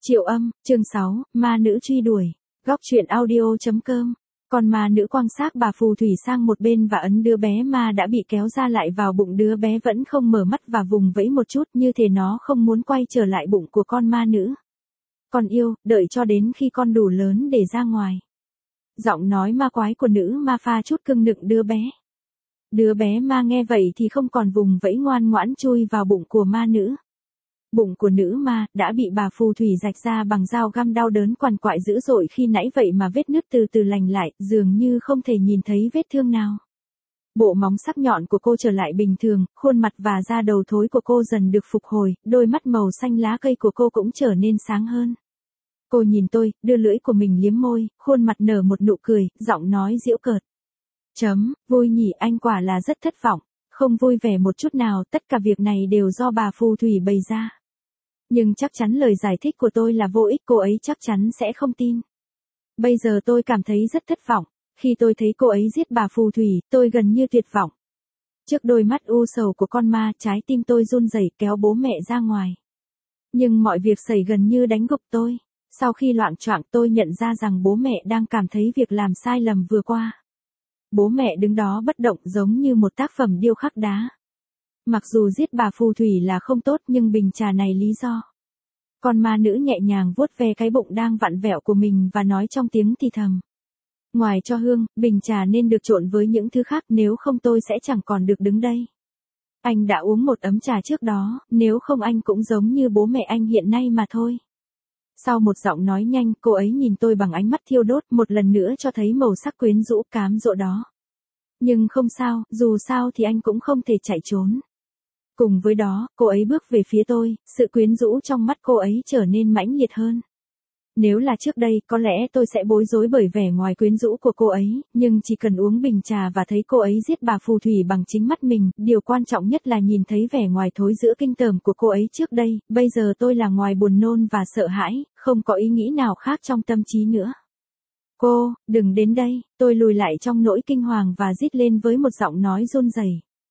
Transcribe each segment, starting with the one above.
Triệu Âm, chương 6, ma nữ truy đuổi. Góc truyện audio.com. Con ma nữ quăng xác bà phù thủy sang một bên và ấn đứa bé ma đã bị kéo ra lại vào bụng, đứa bé vẫn không mở mắt và vùng vẫy một chút như thể nó không muốn quay trở lại bụng của con ma nữ. Con yêu, đợi cho đến khi con đủ lớn để ra ngoài. Giọng nói ma quái của nữ ma pha chút cưng nựng đứa bé. Đứa bé ma nghe vậy thì không còn vùng vẫy, ngoan ngoãn chui vào bụng của ma nữ. Bụng của nữ ma đã bị bà phù thủy rạch ra bằng dao găm, đau đớn quằn quại dữ dội khi nãy, vậy mà vết nứt từ từ lành lại, dường như không thể nhìn thấy vết thương nào. Bộ móng sắc nhọn của cô trở lại bình thường, khuôn mặt và da đầu thối của cô dần được phục hồi, đôi mắt màu xanh lá cây của cô cũng trở nên sáng hơn. Cô nhìn tôi, đưa lưỡi của mình liếm môi, khuôn mặt nở một nụ cười, giọng nói giễu cợt. Vui nhỉ, anh quả là rất thất vọng. Không vui vẻ một chút nào, tất cả việc này đều do bà phù thủy bày ra. Nhưng chắc chắn lời giải thích của tôi là vô ích, cô ấy chắc chắn sẽ không tin. Bây giờ tôi cảm thấy rất thất vọng. Khi tôi thấy cô ấy giết bà phù thủy, tôi gần như tuyệt vọng. Trước đôi mắt u sầu của con ma, trái tim tôi run rẩy kéo bố mẹ ra ngoài. Nhưng mọi việc xảy gần như đánh gục tôi. Sau khi loạng choạng, tôi nhận ra rằng bố mẹ đang cảm thấy việc làm sai lầm vừa qua. Bố mẹ đứng đó bất động giống như một tác phẩm điêu khắc đá. Mặc dù giết bà phù thủy là không tốt, nhưng bình trà này lý do. Con ma nữ nhẹ nhàng vuốt ve cái bụng đang vặn vẹo của mình và nói trong tiếng thì thầm. Ngoài cho hương, bình trà nên được trộn với những thứ khác, nếu không tôi sẽ chẳng còn được đứng đây. Anh đã uống một ấm trà trước đó, nếu không anh cũng giống như bố mẹ anh hiện nay mà thôi. Sau một giọng nói nhanh, cô ấy nhìn tôi bằng ánh mắt thiêu đốt, một lần nữa cho thấy màu sắc quyến rũ cám dỗ đó. Nhưng không sao, dù sao thì anh cũng không thể chạy trốn. Cùng với đó, cô ấy bước về phía tôi, sự quyến rũ trong mắt cô ấy trở nên mãnh liệt hơn. Nếu là trước đây, có lẽ tôi sẽ bối rối bởi vẻ ngoài quyến rũ của cô ấy, nhưng chỉ cần uống bình trà và thấy cô ấy giết bà phù thủy bằng chính mắt mình, điều quan trọng nhất là nhìn thấy vẻ ngoài thối rữa kinh tởm của cô ấy trước đây, bây giờ tôi là ngoài buồn nôn và sợ hãi, không có ý nghĩ nào khác trong tâm trí nữa. Cô, đừng đến đây, tôi lùi lại trong nỗi kinh hoàng và rít lên với một giọng nói run rẩy.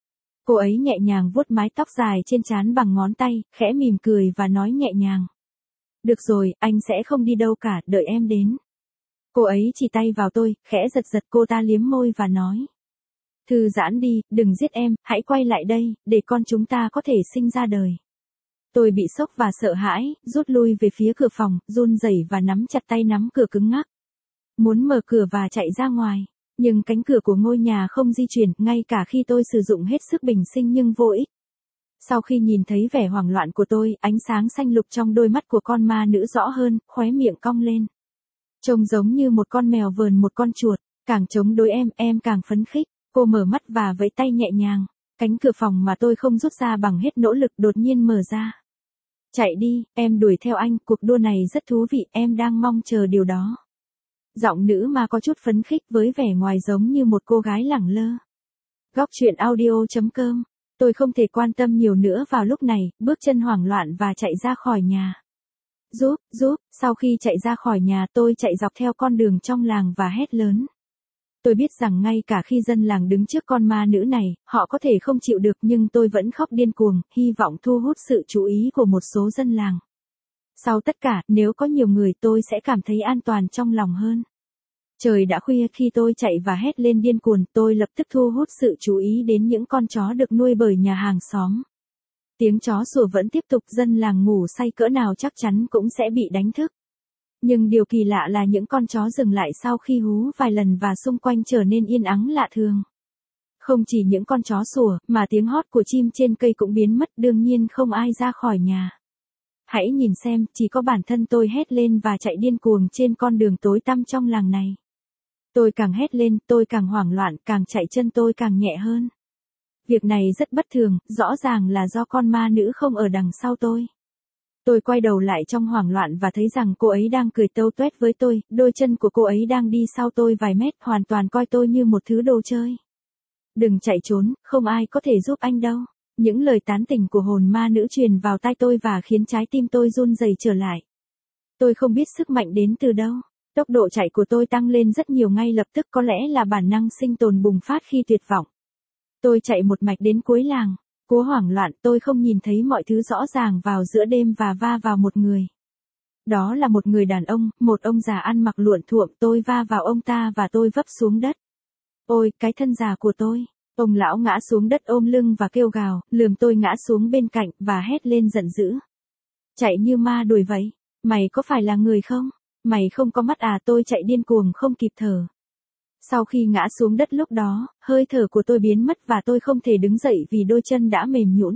Cô ấy nhẹ nhàng vuốt mái tóc dài trên trán bằng ngón tay, khẽ mỉm cười và nói nhẹ nhàng. Được rồi, anh sẽ không đi đâu cả, đợi em đến. Cô ấy chỉ tay vào tôi, khẽ giật giật, cô ta liếm môi và nói. Thư giãn đi, đừng giết em, hãy quay lại đây, để con chúng ta có thể sinh ra đời. Tôi bị sốc và sợ hãi, rút lui về phía cửa phòng, run rẩy và nắm chặt tay nắm cửa cứng ngắc. Muốn mở cửa và chạy ra ngoài. Nhưng cánh cửa của ngôi nhà không di chuyển, ngay cả khi tôi sử dụng hết sức bình sinh nhưng vô ích. Sau khi nhìn thấy vẻ hoảng loạn của tôi, ánh sáng xanh lục trong đôi mắt của con ma nữ rõ hơn, khóe miệng cong lên. Trông giống như một con mèo vờn một con chuột, càng chống đối em càng phấn khích. Cô mở mắt và vẫy tay nhẹ nhàng. Cánh cửa phòng mà tôi không rút ra bằng hết nỗ lực đột nhiên mở ra. Chạy đi, em đuổi theo anh, cuộc đua này rất thú vị, em đang mong chờ điều đó. Giọng nữ ma có chút phấn khích với vẻ ngoài giống như một cô gái lẳng lơ. Góc truyện audio.com. Tôi không thể quan tâm nhiều nữa vào lúc này, bước chân hoảng loạn và chạy ra khỏi nhà. Giúp, sau khi chạy ra khỏi nhà tôi chạy dọc theo con đường trong làng và hét lớn. Tôi biết rằng ngay cả khi dân làng đứng trước con ma nữ này, họ có thể không chịu được, nhưng tôi vẫn khóc điên cuồng, hy vọng thu hút sự chú ý của một số dân làng. Sau tất cả, nếu có nhiều người tôi sẽ cảm thấy an toàn trong lòng hơn. Trời đã khuya khi tôi chạy và hét lên điên cuồng, tôi lập tức thu hút sự chú ý đến những con chó được nuôi bởi nhà hàng xóm. Tiếng chó sủa vẫn tiếp tục, dân làng ngủ say cỡ nào chắc chắn cũng sẽ bị đánh thức. Nhưng điều kỳ lạ là những con chó dừng lại sau khi hú vài lần và xung quanh trở nên yên ắng lạ thường. Không chỉ những con chó sủa, mà tiếng hót của chim trên cây cũng biến mất, đương nhiên không ai ra khỏi nhà. Hãy nhìn xem, chỉ có bản thân tôi hét lên và chạy điên cuồng trên con đường tối tăm trong làng này. Tôi càng hét lên, tôi càng hoảng loạn, càng chạy chân tôi càng nhẹ hơn. Việc này rất bất thường, rõ ràng là do con ma nữ không ở đằng sau tôi. Tôi quay đầu lại trong hoảng loạn và thấy rằng cô ấy đang cười tâu tuét với tôi, đôi chân của cô ấy đang đi sau tôi vài mét, hoàn toàn coi tôi như một thứ đồ chơi. Đừng chạy trốn, không ai có thể giúp anh đâu. Những lời tán tỉnh của hồn ma nữ truyền vào tai tôi và khiến trái tim tôi run rẩy trở lại. Tôi không biết sức mạnh đến từ đâu. Tốc độ chạy của tôi tăng lên rất nhiều ngay lập tức, có lẽ là bản năng sinh tồn bùng phát khi tuyệt vọng. Tôi chạy một mạch đến cuối làng. Cố hoảng loạn, tôi không nhìn thấy mọi thứ rõ ràng vào giữa đêm và va vào một người. Đó là một người đàn ông, một ông già ăn mặc luộm thuộm, tôi va vào ông ta và tôi vấp xuống đất. Ôi, cái thân già của tôi. Ông lão ngã xuống đất ôm lưng và kêu gào, lườm tôi ngã xuống bên cạnh và hét lên giận dữ. Chạy như ma đuổi vậy. Mày có phải là người không? Mày không có mắt à? Tôi chạy điên cuồng không kịp thở. Sau khi ngã xuống đất lúc đó, hơi thở của tôi biến mất và tôi không thể đứng dậy vì đôi chân đã mềm nhũn.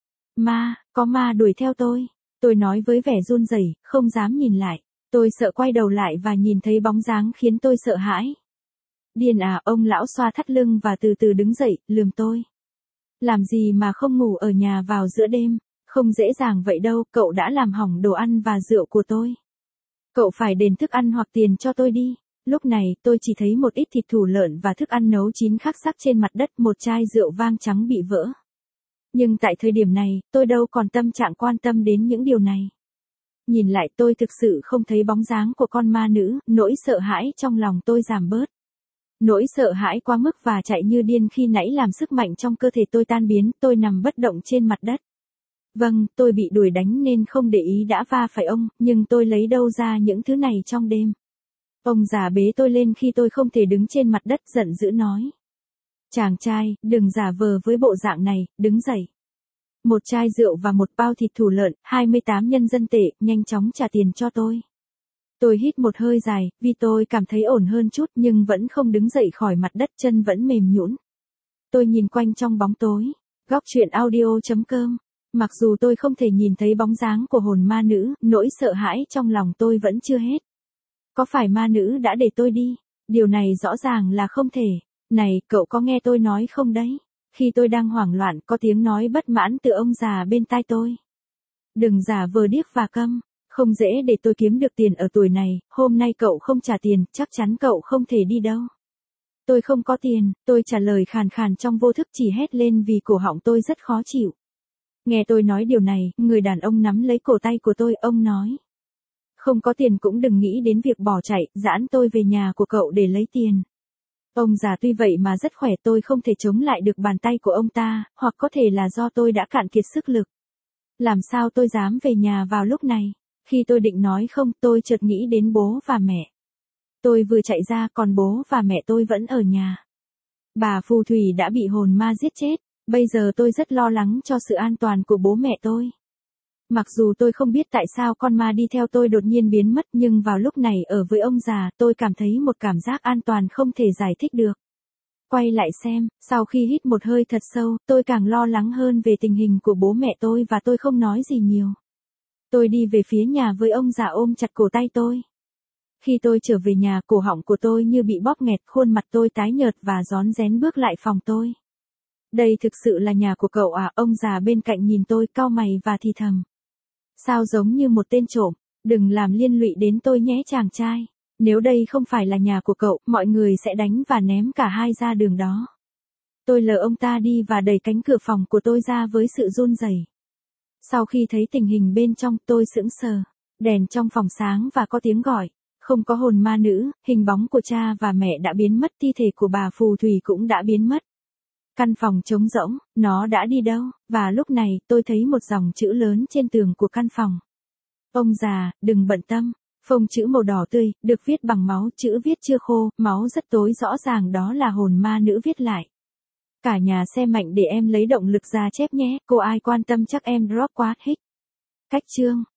Ma, có ma đuổi theo tôi. Tôi nói với vẻ run rẩy, không dám nhìn lại. Tôi sợ quay đầu lại và nhìn thấy bóng dáng khiến tôi sợ hãi. Điên à, ông lão xoa thắt lưng và từ từ đứng dậy, lườm tôi. Làm gì mà không ngủ ở nhà vào giữa đêm, không dễ dàng vậy đâu, cậu đã làm hỏng đồ ăn và rượu của tôi. Cậu phải đền thức ăn hoặc tiền cho tôi đi. Lúc này, tôi chỉ thấy một ít thịt thủ lợn và thức ăn nấu chín khắc sắc trên mặt đất, một chai rượu vang trắng bị vỡ. Nhưng tại thời điểm này, tôi đâu còn tâm trạng quan tâm đến những điều này. Nhìn lại tôi thực sự không thấy bóng dáng của con ma nữ, nỗi sợ hãi trong lòng tôi giảm bớt. Nỗi sợ hãi quá mức và chạy như điên khi nãy làm sức mạnh trong cơ thể tôi tan biến, tôi nằm bất động trên mặt đất. Vâng, tôi bị đuổi đánh nên không để ý đã va phải ông, nhưng tôi lấy đâu ra những thứ này trong đêm. Ông già bế tôi lên khi tôi không thể đứng trên mặt đất, giận dữ nói. Chàng trai, đừng giả vờ với bộ dạng này, đứng dậy. Một chai rượu và một bao thịt thủ lợn, 28 nhân dân tệ, nhanh chóng trả tiền cho tôi. Tôi hít một hơi dài, vì tôi cảm thấy ổn hơn chút nhưng vẫn không đứng dậy khỏi mặt đất, chân vẫn mềm nhũn. Tôi nhìn quanh trong bóng tối. Góc truyện audio.com. Mặc dù tôi không thể nhìn thấy bóng dáng của hồn ma nữ, nỗi sợ hãi trong lòng tôi vẫn chưa hết. Có phải ma nữ đã để tôi đi? Điều này rõ ràng là không thể. Này, cậu có nghe tôi nói không đấy? Khi tôi đang hoảng loạn, có tiếng nói bất mãn từ ông già bên tai tôi. Đừng giả vờ điếc và câm. Không dễ để tôi kiếm được tiền ở tuổi này, hôm nay cậu không trả tiền, chắc chắn cậu không thể đi đâu. Tôi không có tiền, tôi trả lời khàn khàn trong vô thức, chỉ hét lên vì cổ họng tôi rất khó chịu. Nghe tôi nói điều này, người đàn ông nắm lấy cổ tay của tôi, ông nói. Không có tiền cũng đừng nghĩ đến việc bỏ chạy, giãn tôi về nhà của cậu để lấy tiền. Ông già tuy vậy mà rất khỏe, tôi không thể chống lại được bàn tay của ông ta, hoặc có thể là do tôi đã cạn kiệt sức lực. Làm sao tôi dám về nhà vào lúc này? Khi tôi định nói không, tôi chợt nghĩ đến bố và mẹ. Tôi vừa chạy ra còn bố và mẹ tôi vẫn ở nhà. Bà phù thủy đã bị hồn ma giết chết, bây giờ tôi rất lo lắng cho sự an toàn của bố mẹ tôi. Mặc dù tôi không biết tại sao con ma đi theo tôi đột nhiên biến mất, nhưng vào lúc này ở với ông già, tôi cảm thấy một cảm giác an toàn không thể giải thích được. Quay lại xem, sau khi hít một hơi thật sâu, tôi càng lo lắng hơn về tình hình của bố mẹ tôi và tôi không nói gì nhiều. Tôi đi về phía nhà với ông già ôm chặt cổ tay tôi. Khi tôi trở về nhà, cổ họng của tôi như bị bóp nghẹt, khuôn mặt tôi tái nhợt và rón rén bước lại phòng tôi. Đây thực sự là nhà của cậu à? Ông già bên cạnh nhìn tôi cau mày và thì thầm. Sao giống như một tên trộm, đừng làm liên lụy đến tôi nhé chàng trai. Nếu đây không phải là nhà của cậu, mọi người sẽ đánh và ném cả hai ra đường đó. Tôi lờ ông ta đi và đẩy cánh cửa phòng của tôi ra với sự run rẩy. Sau khi thấy tình hình bên trong, tôi sững sờ. Đèn trong phòng sáng và có tiếng gọi. Không có hồn ma nữ, hình bóng của cha và mẹ đã biến mất, thi thể của bà phù thủy cũng đã biến mất. Căn phòng trống rỗng, nó đã đi đâu? Và lúc này, tôi thấy một dòng chữ lớn trên tường của căn phòng. Ông già, đừng bận tâm. Phông chữ màu đỏ tươi, được viết bằng máu, chữ viết chưa khô, máu rất tối, rõ ràng đó là hồn ma nữ viết lại. Cả nhà xem mạnh để em lấy động lực ra chép nhé, cô ai quan tâm chắc em drop quá, hích. Cách chương.